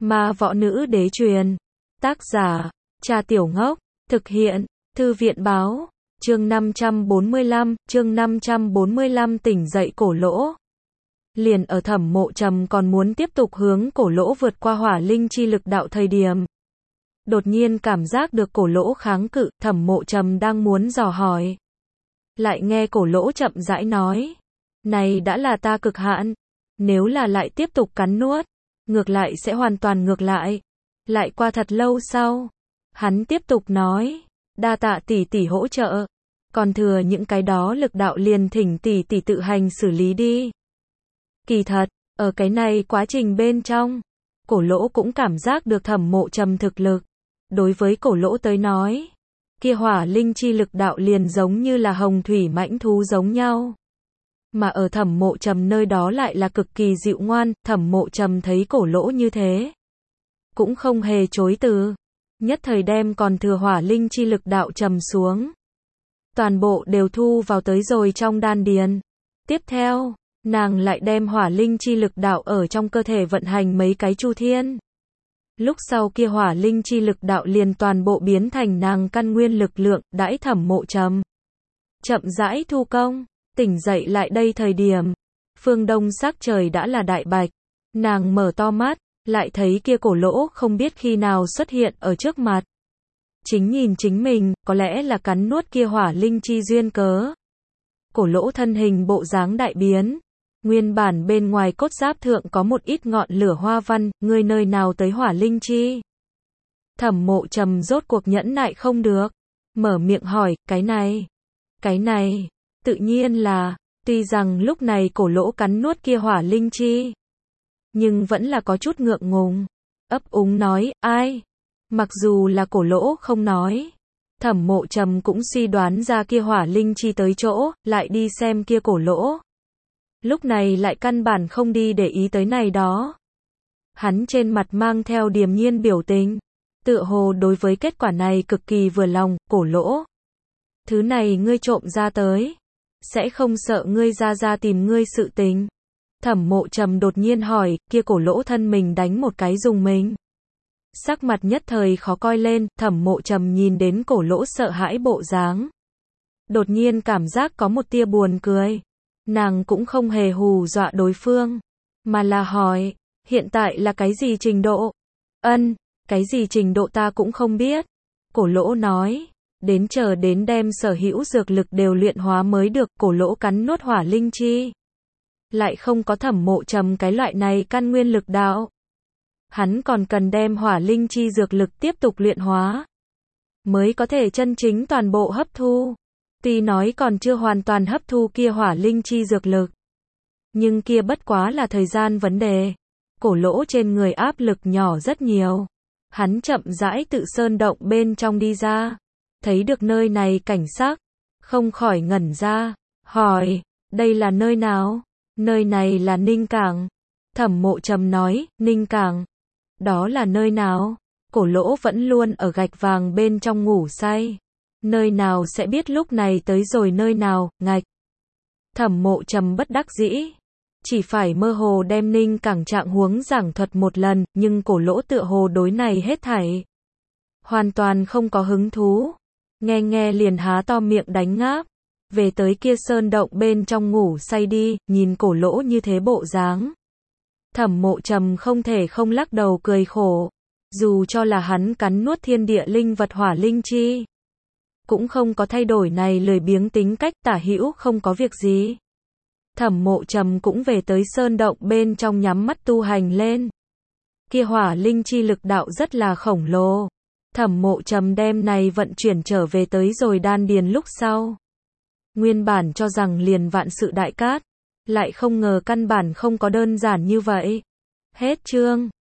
Ma Võ Nữ Đế truyền. Tác giả, Trà Tiểu Ngốc. Thực hiện, Thư viện Báo. Chương 545, tỉnh dậy Cổ Lỗ. Liền ở Thẩm Mộ Trầm còn muốn tiếp tục hướng Cổ Lỗ vượt qua hỏa linh chi lực đạo thời điểm. Đột nhiên cảm giác được Cổ Lỗ kháng cự, Thẩm Mộ Trầm đang muốn dò hỏi. Lại nghe Cổ Lỗ chậm rãi nói. Này đã là ta cực hạn. Nếu là lại tiếp tục cắn nuốt, ngược lại sẽ hoàn toàn ngược lại. Lại qua thật lâu sau, hắn tiếp tục nói. Đa tạ tỷ tỷ hỗ trợ. Còn thừa những cái đó lực đạo liền thỉnh tỷ tỷ tự hành xử lý đi. Kỳ thật, ở cái này quá trình bên trong, Cổ Lỗ cũng cảm giác được Thẩm Mộ Trầm thực lực. Đối với Cổ Lỗ tới nói, kia hỏa linh chi lực đạo liền giống như là hồng thủy mãnh thú giống nhau. Mà ở Thẩm Mộ Trầm nơi đó lại là cực kỳ dịu ngoan, Thẩm Mộ Trầm thấy Cổ Lỗ như thế, cũng không hề chối từ, nhất thời đem còn thừa hỏa linh chi lực đạo trầm xuống. Toàn bộ đều thu vào tới rồi trong đan điền. Tiếp theo, nàng lại đem hỏa linh chi lực đạo ở trong cơ thể vận hành mấy cái chu thiên. Lúc sau kia hỏa linh chi lực đạo liền toàn bộ biến thành nàng căn nguyên lực lượng, đãi Thẩm Mộ Trầm chậm rãi thu công, tỉnh dậy lại đây thời điểm, phương đông sắc trời đã là đại bạch. Nàng mở to mắt, lại thấy kia Cổ Lỗ không biết khi nào xuất hiện ở trước mặt. Chính nhìn chính mình, có lẽ là cắn nuốt kia hỏa linh chi duyên cớ. Cổ Lỗ thân hình bộ dáng đại biến. Nguyên bản bên ngoài cốt giáp thượng có một ít ngọn lửa hoa văn, ngươi nơi nào tới hỏa linh chi? Thẩm Mộ Trầm rốt cuộc nhẫn nại không được. Mở miệng hỏi, cái này, tự nhiên là, tuy rằng lúc này Cổ Lỗ cắn nuốt kia hỏa linh chi, nhưng vẫn là có chút ngượng ngùng. Ấp úng nói, ai? Mặc dù là Cổ Lỗ không nói, Thẩm Mộ Trầm cũng suy đoán ra kia hỏa linh chi tới chỗ, lại đi xem kia Cổ Lỗ. Lúc này lại căn bản không đi để ý tới này đó. Hắn trên mặt mang theo điềm nhiên biểu tình, tựa hồ đối với kết quả này cực kỳ vừa lòng. Cổ Lỗ, thứ này ngươi trộm ra tới, sẽ không sợ ngươi ra tìm ngươi sự tình? Thẩm Mộ Trầm đột nhiên hỏi. Kia Cổ Lỗ thân mình đánh một cái dùng mình, sắc mặt nhất thời khó coi lên. Thẩm Mộ Trầm nhìn đến Cổ Lỗ sợ hãi bộ dáng, đột nhiên cảm giác có một tia buồn cười. Nàng cũng không hề hù dọa đối phương, mà là hỏi, hiện tại là cái gì trình độ? Cái gì trình độ ta cũng không biết. Cổ Lỗ nói, đến chờ đến đem sở hữu dược lực đều luyện hóa mới được. Cổ Lỗ cắn nuốt hỏa linh chi, lại không có Thẩm Mộ Trầm cái loại này căn nguyên lực đạo. Hắn còn cần đem hỏa linh chi dược lực tiếp tục luyện hóa, mới có thể chân chính toàn bộ hấp thu. Tuy nói còn chưa hoàn toàn hấp thu kia hỏa linh chi dược lực, nhưng kia bất quá là thời gian vấn đề. Cổ Lỗ trên người áp lực nhỏ rất nhiều. Hắn chậm rãi tự sơn động bên trong đi ra, thấy được nơi này cảnh sắc, không khỏi ngẩn ra, hỏi, đây là nơi nào? Nơi này là Ninh Cảng. Thẩm Mộ Trầm nói, Ninh Cảng, đó là nơi nào? Cổ Lỗ vẫn luôn ở gạch vàng bên trong ngủ say, nơi nào sẽ biết lúc này tới rồi nơi nào, ngạch. Thẩm Mộ Trầm bất đắc dĩ, chỉ phải mơ hồ đem Ninh Cảng trạng huống giảng thuật một lần, nhưng Cổ Lỗ tựa hồ đối này hết thảy hoàn toàn không có hứng thú, nghe liền há to miệng đánh ngáp, về tới kia sơn động bên trong ngủ say đi. Nhìn Cổ Lỗ như thế bộ dáng, Thẩm Mộ Trầm không thể không lắc đầu cười khổ, dù cho là hắn cắn nuốt thiên địa linh vật hỏa linh chi, cũng không có thay đổi này lười biếng tính cách. Tả hữu không có việc gì, Thẩm Mộ Trầm cũng về tới sơn động bên trong nhắm mắt tu hành lên. Kia hỏa linh chi lực đạo rất là khổng lồ. Thẩm Mộ Trầm đem này vận chuyển trở về tới rồi đan điền lúc sau, nguyên bản cho rằng liền vạn sự đại cát, lại không ngờ căn bản không có đơn giản như vậy. Hết chương.